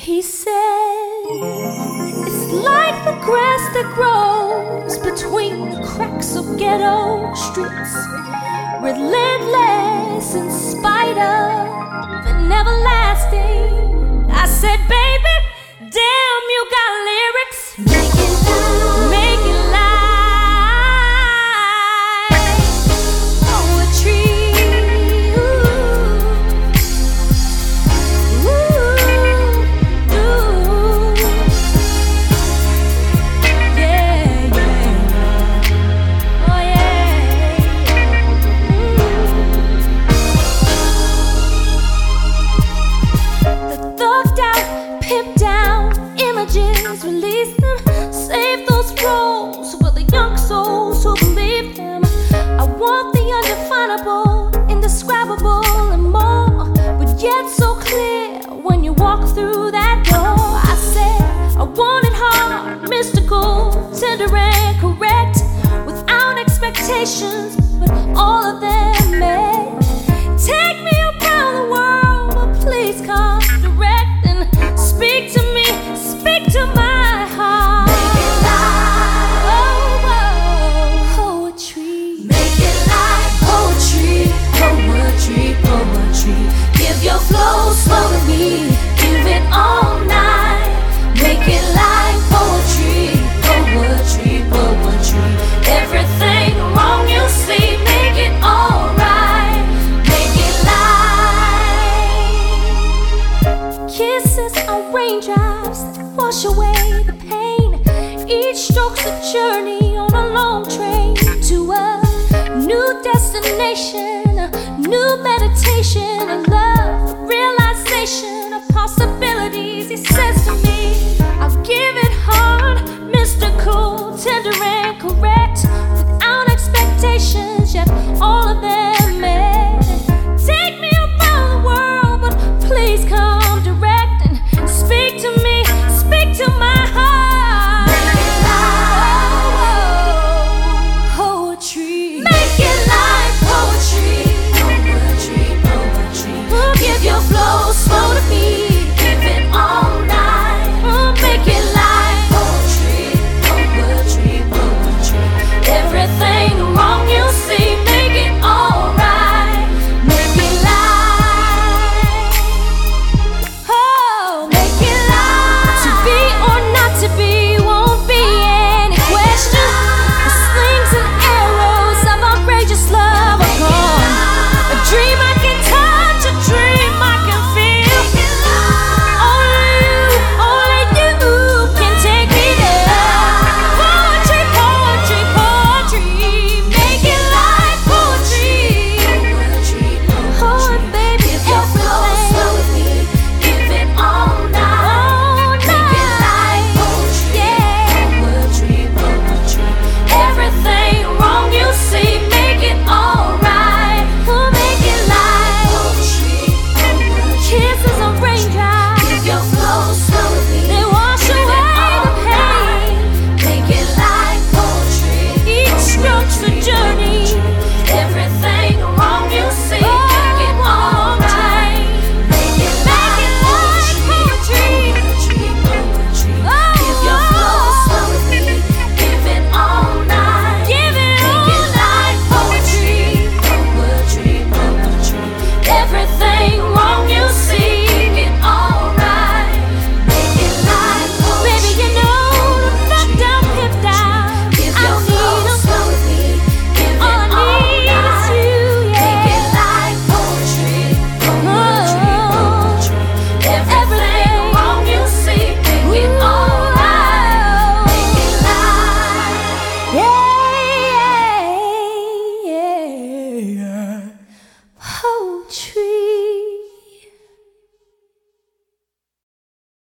He said, it's like the grass that grows between the cracks of ghetto streets, relentless in spite of and everlasting. I said, baby, damn, you got lyrics. Make it live. Make it live. Poetry. Release them, save those roles for the young souls who believe them. I want the undefinable, indescribable, and more, but yet so clear when you walk through that door. I said I want it hard, mystical, tender and correct, without expectations, but all of them met. Take me around the world, but please come direct and speak to me, speak to my heart. Make it live. Oh, poetry. Make it live. Poetry, poetry, poetry. Give your flow slow to me. Give it all night. Make it live. Poetry, poetry, poetry. Everything wrong you see, make it alright. Make it live. Kisses are raindrops that wash away the pain. Each stroke's a journey on a long train to a new destination, a new meditation, a love, a realization of possibilities. He says